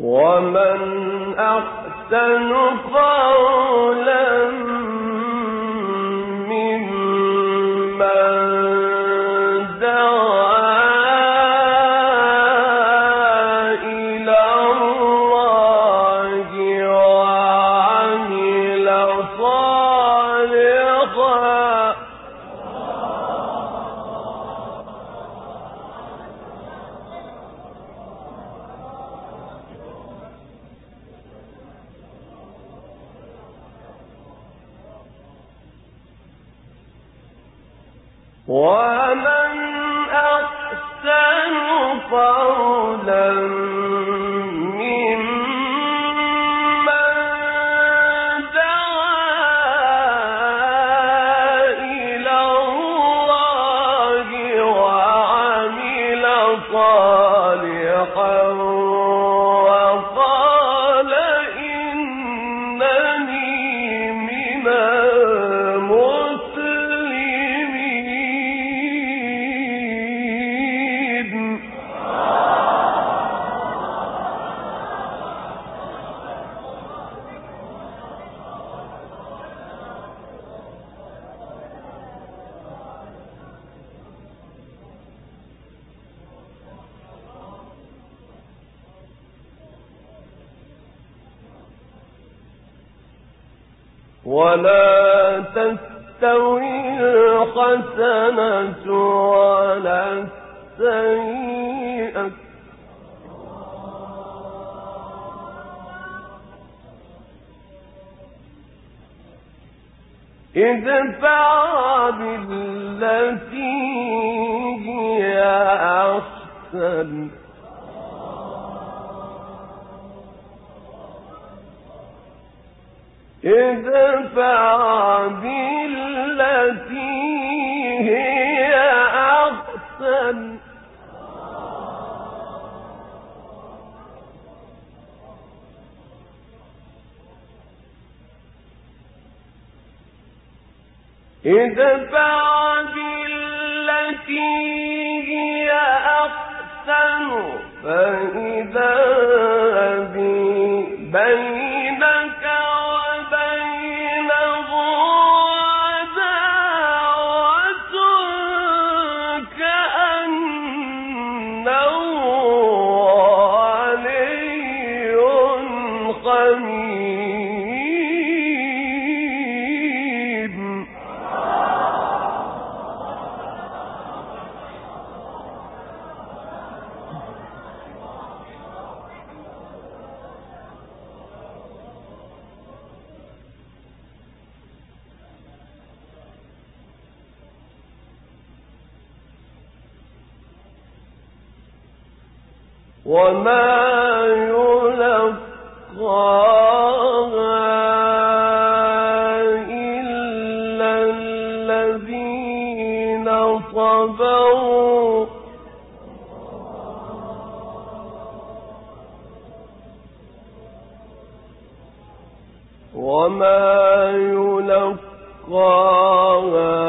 ومن أحسن قولا ولا تستوي الحسنة ولا السيئة ادفع بالتي هي أحسن ادفع بالتي هي أحسن ادفع بالتي هي أحسن فإذا بينك وبينه عداوة كأنه ولي حميم وما يلقاها إلا الذين صبروا وما يلقاها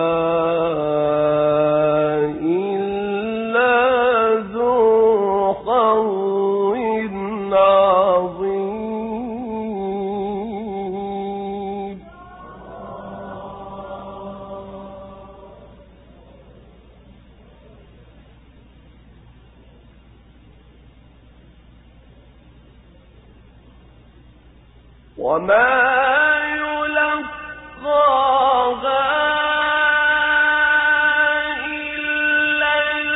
وما يلقاها إلا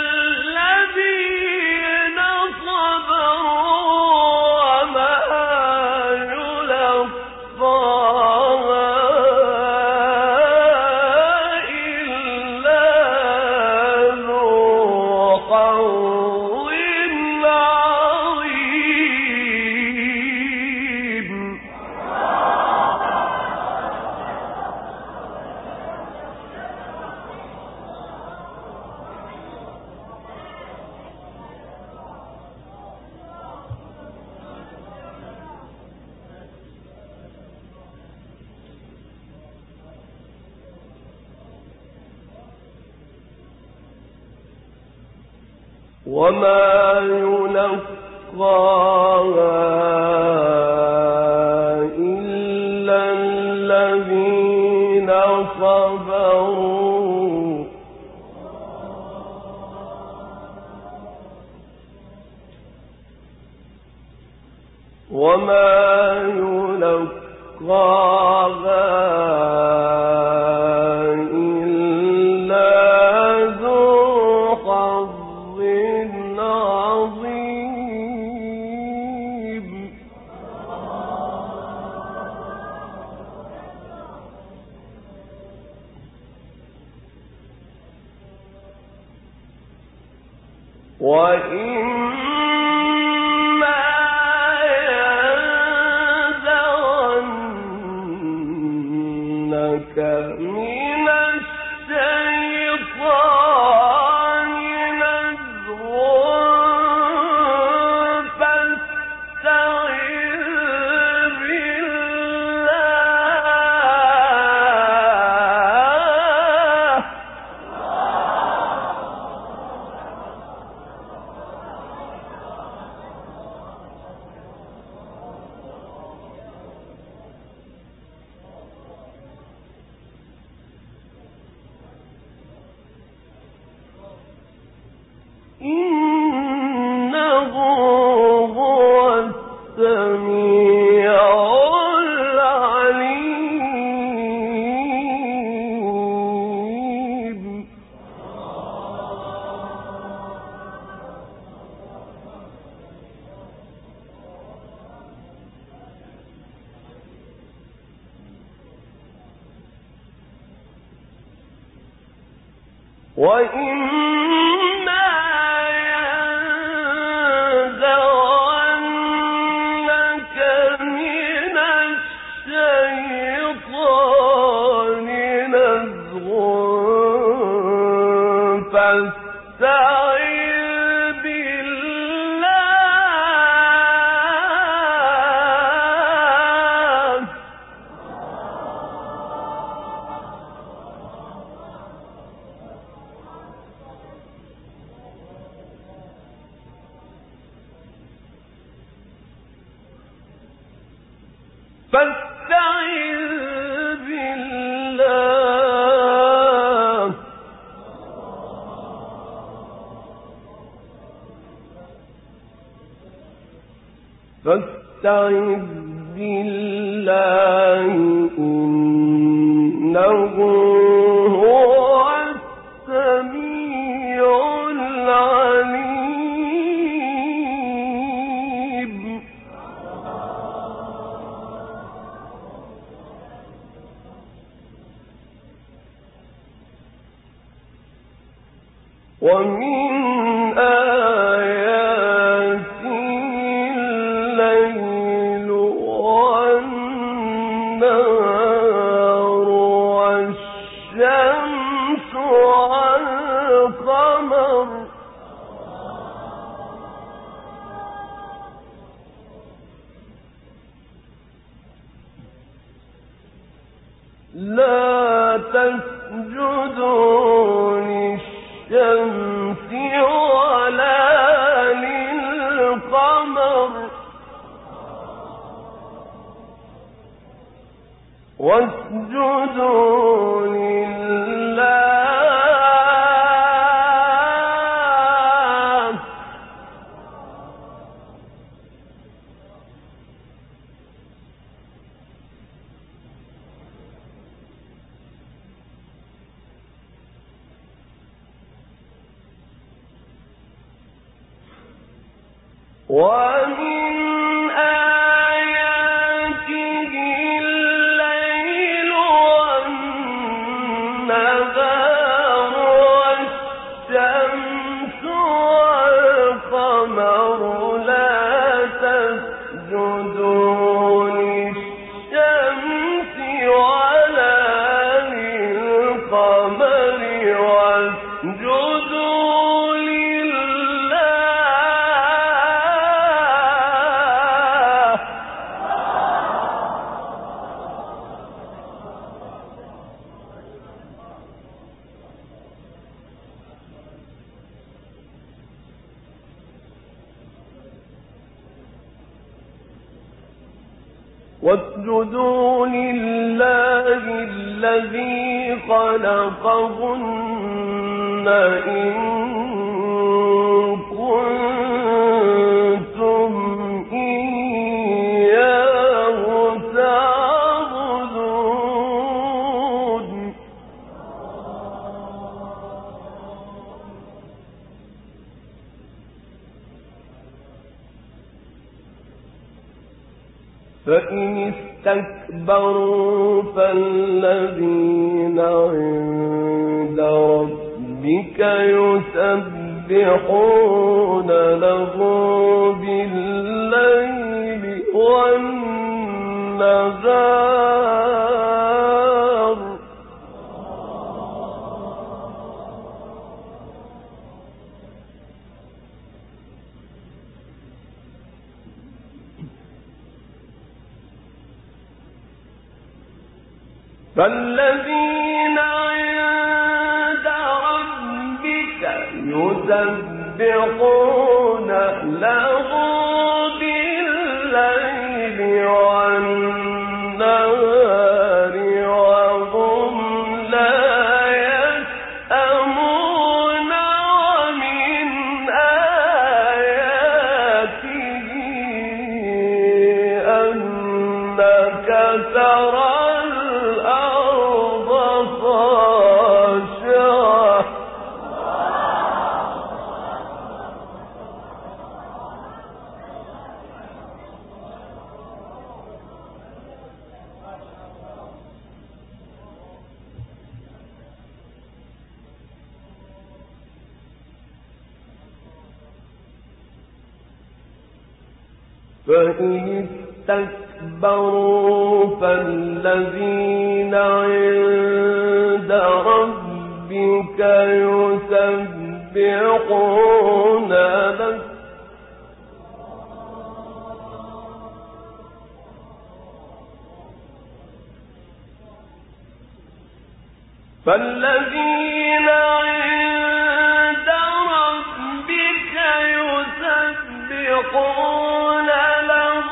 الذين صبروا وما يلقاها إلا ذو حظ عظيم وما يلقاها إلا الذين صبروا وما يلقاها إلا ذو حظ عظيم. وإنك من الشيطان نزغ فاستعذ بالله. إنه هو السميع العليم. وإما ينزغنك من الشيطان نزغ فاستعذ بالله. فاستعذ بالله. فاستعذ بالله إنه هو السميع العليم. ومن آياته الليل والنهار والشمس والقمر لا تسجدوا للشمس ولا للقمر واسجدوا لله. ومن آياته الليل والنهار والشمس والقمر لا تسجدوا للشمس ولا للقمر واسجدوا لله. واسجدوا لله الذي خلقهن إن كنتم إياه تعبدون. فإن استكبروا فالذين عند ربك يسبحون له بالليل والنهار فالذين عند ربك يسبحون له بالليل والنهار وهم لا يسأمون. ومن آياته أنك ترى فإن استكبروا فالذين عند ربك يسبحون له فالذين عند ربك يسبحون له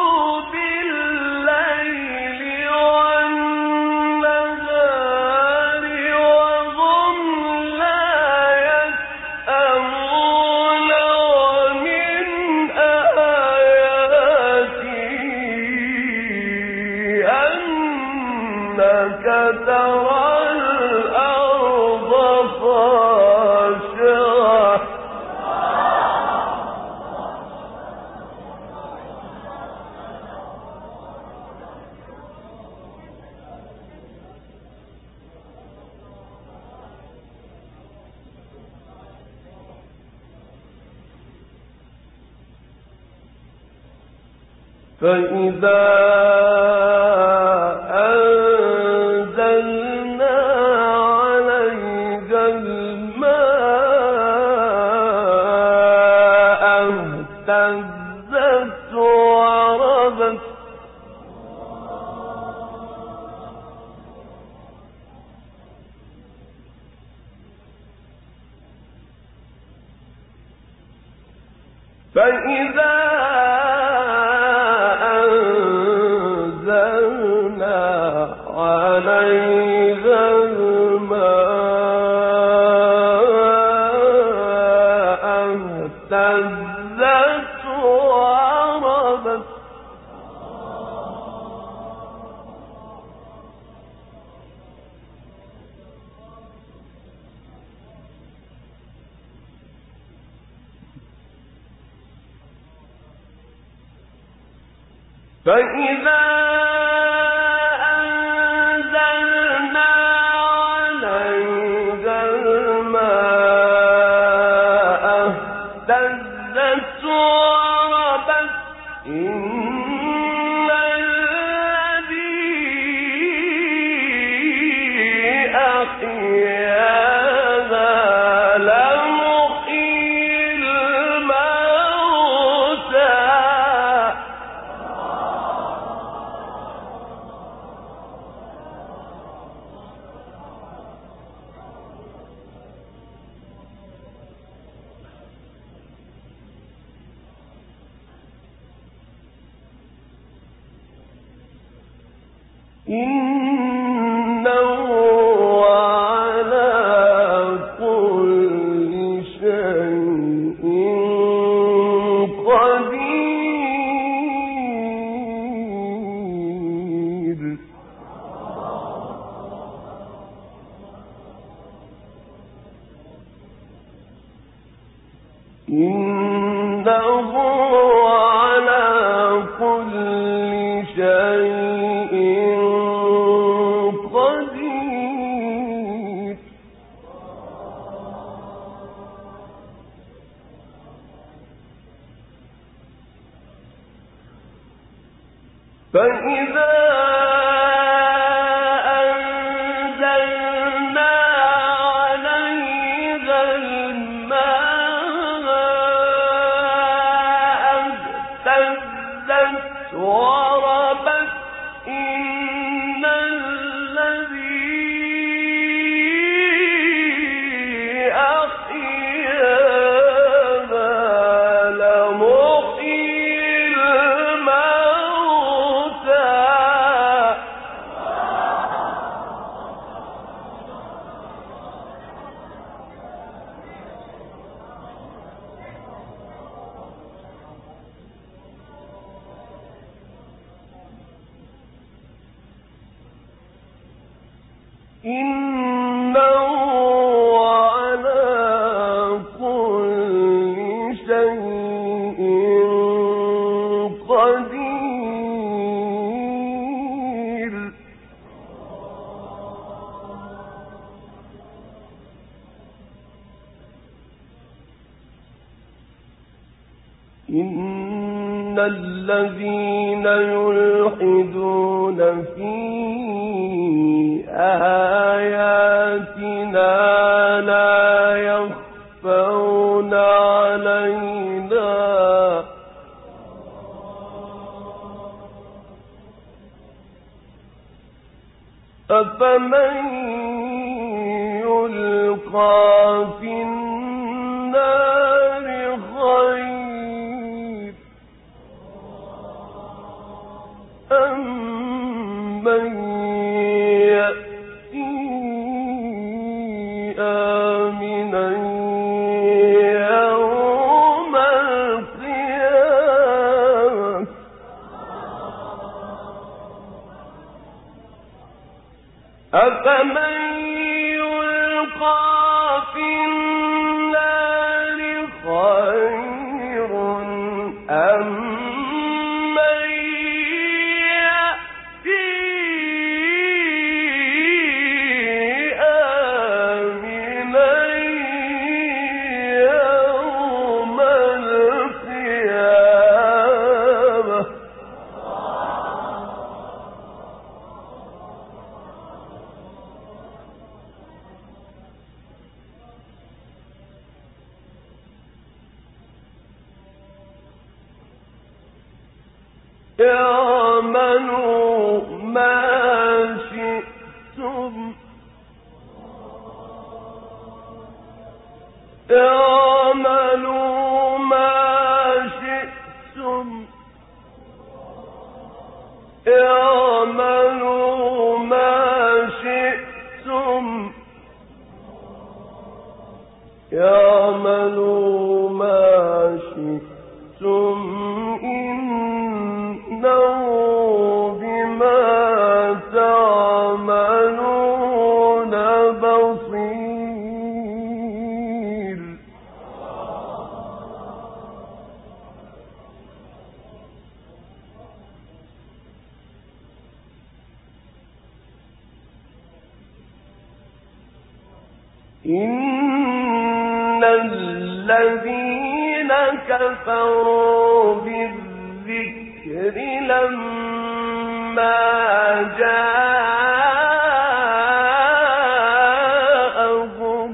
بالليل والنهار وهم لا يسأمون. ومن آياته أنك ترى فإذا أنزلنا عليك الماء اهتزت وربت فإذا عليها الماء اهتزت وربت فإذا أنزلنا عليك الماء اهتزت وربت إن الذي أحياها لمحيي الموتى إنه على كل شيء قدير. إنه على كل شيء قدير. فإذا أنزلنا عليها الماء اهتزت وربت إن الذي أحياها لمحيي الموتى. إنه على كل شيء قدير. إن الذين يلحدون في آياتنا لا يخفون علينا أفمن يلقى في النار خير أم من يأتي آمنا يوم القيامة. أفمن يلقى في النار خير أم من يأتي آمنا يوم القيامة. اعملوا ما شئتم اعملوا ما شئتم اعملوا ما شئتم اعملوا ما شئتم إنه بما تعملون بصير. إن الذين كفروا بالذكر لما جاءهم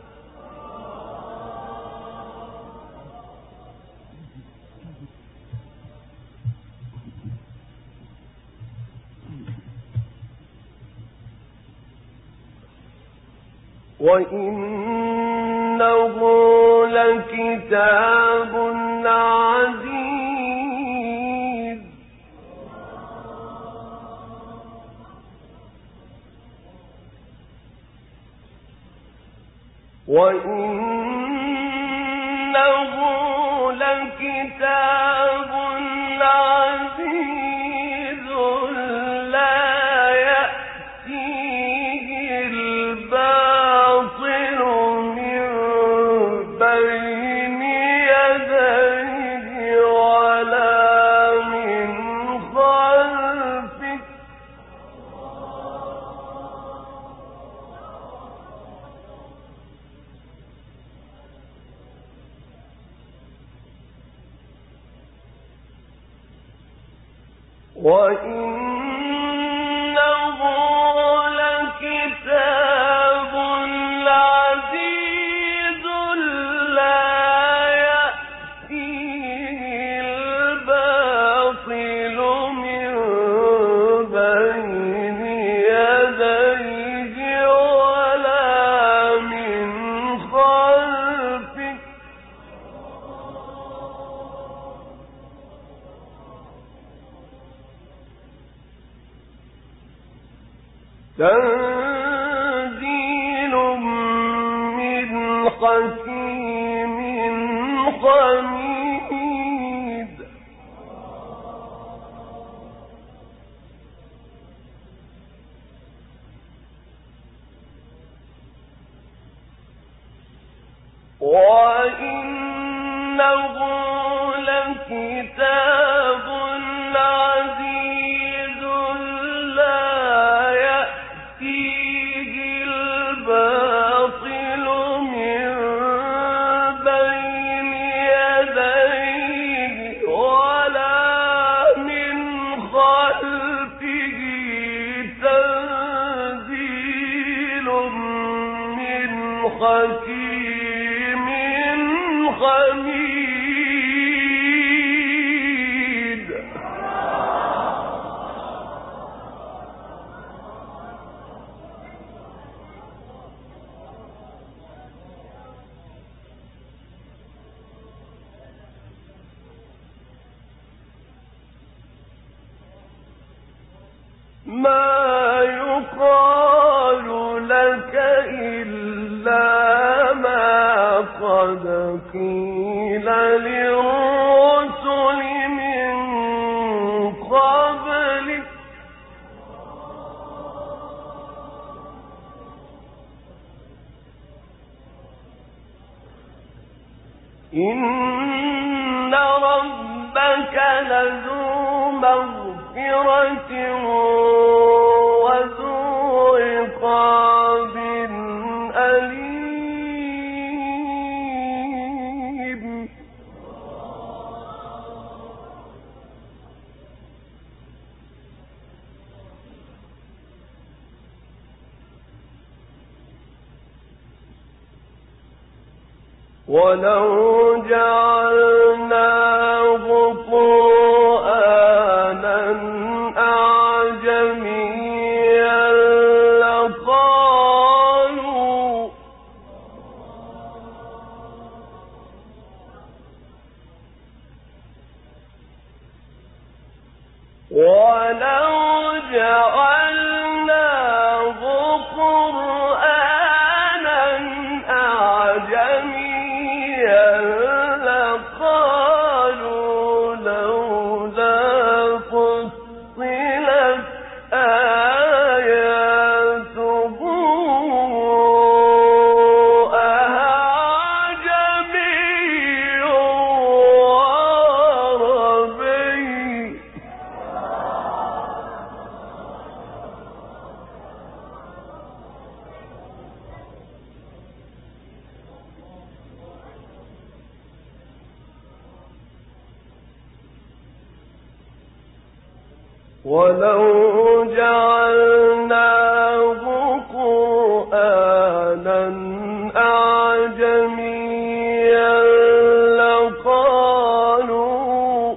وإنه لكتاب عزيز وإنه لكتاب عزيز لا يأتيه الباطل من بين يديه ولا من خلفه وإنه لكتاب عزيز لا يأتيه الباطل من بين يديه ولا من خلفه تنزيل من حكيم حميد وإنه لكتاب عزيز لا يأتيه الباطل من بين يديه ولا من خلفه تنزيل من حكيم حميد ما يقال لك إلا ما قد قيل للرسل من قبلك إن ربك لذو مغفرة وذو عقاب أليم ولو جعلناه قرآنا أعجميا لقالوا ولو جعلناه قرآنا أعجميا لقالوا لولا فصلت آياته أعجمي وعربي ولو جعلناه قرآنا أعجميا لقالوا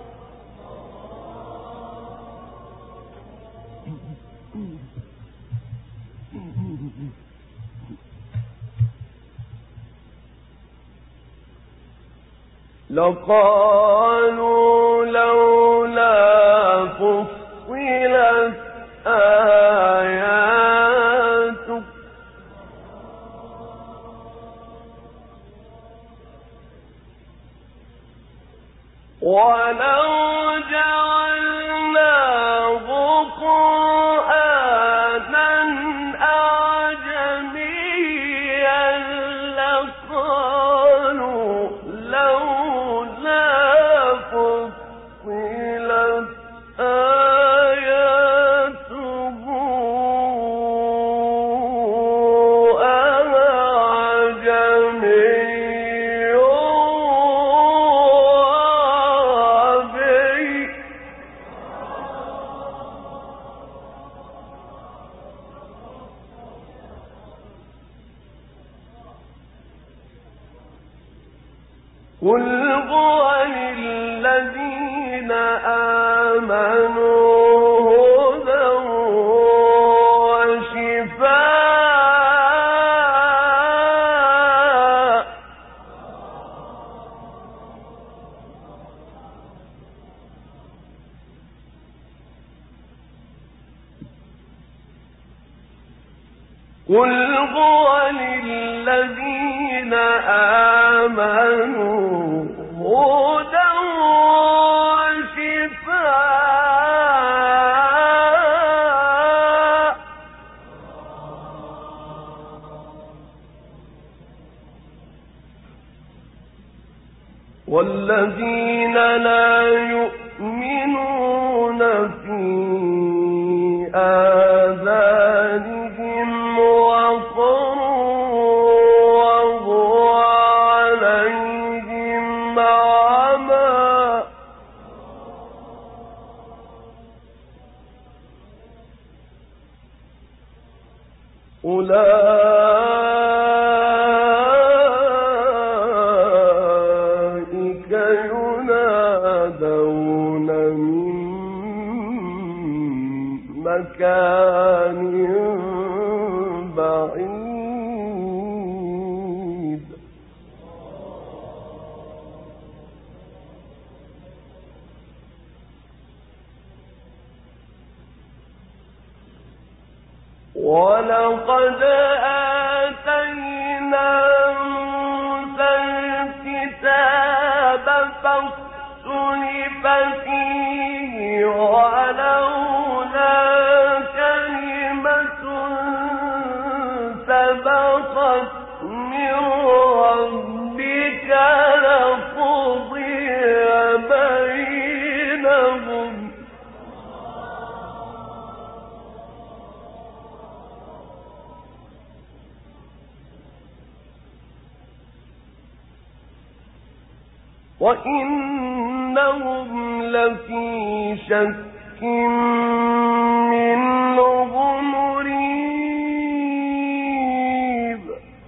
لولا فصلت آياته ولو جعلناه قرآنا أعجميا لقالوا لولا فصلت آياته أعجمي وعربي. قل هو للذين آمنوا هدى وشفاء. قل هو للذين آمنوا هدى وشفاء. والذين لا يؤمنون في آذانهم وقر وهو عليهم عمى أولئك ينادون من مكان بعيد. ولقد آتينا موسى الكتاب فاختلف فيه ولولا كلمة سبقت من ربك لقضي بينهم. وإنهم لفي شك منه مريب.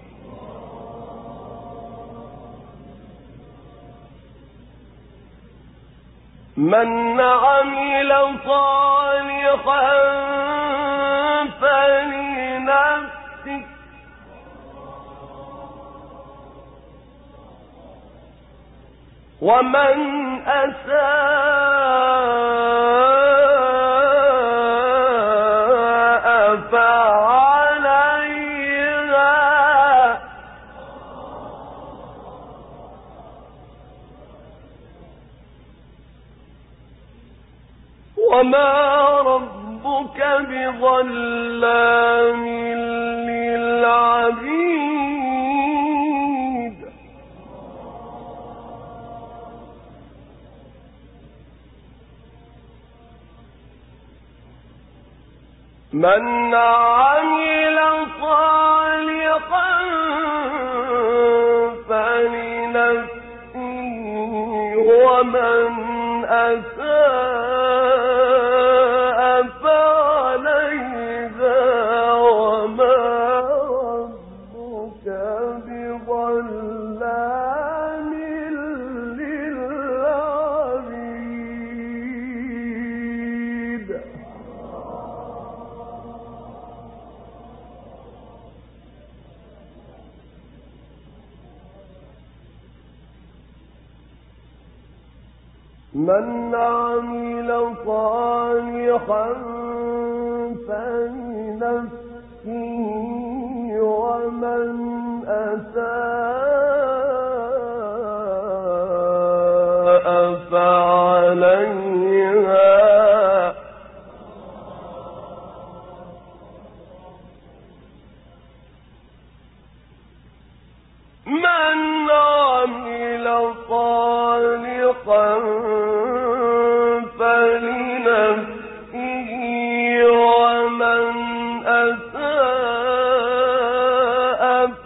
من عمل صالحا فلنفسه ومن أساء فعليها وما ربك بظلام للعبيد. من عمل صالحا فلنفسه ومن أساء فعليها وما ربك بظلام للعبيد. من عمل صالحا فلنفسه ومن أساء فعليها من عمل صالحا فلنفسه ومن أساء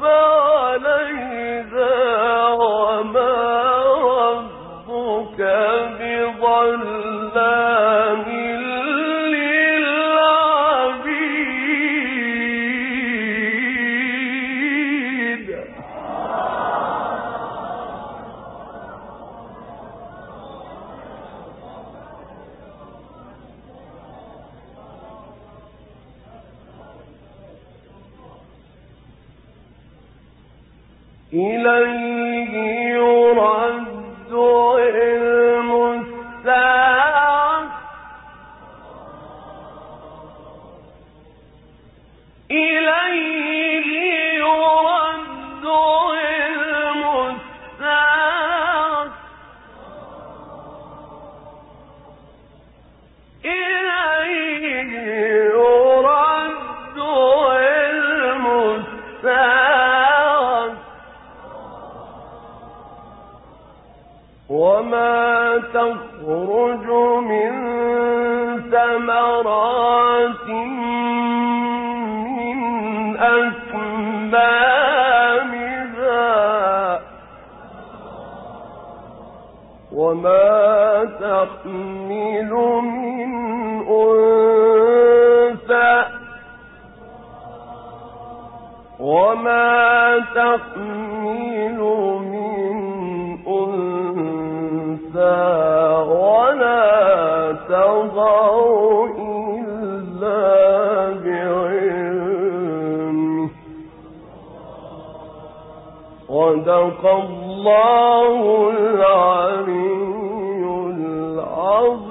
فعليها وما ربك بظلام للعبيد. إليه يرد علم الساعة إليه يرد علم الساعة إليه يرد علم الساعة وما تخرج من ثمرات من أكمامها وما تحمل من أنثى وما تحمل من أنثى ولا تضع إلا بعلمه. صدق الله العلي العظيم.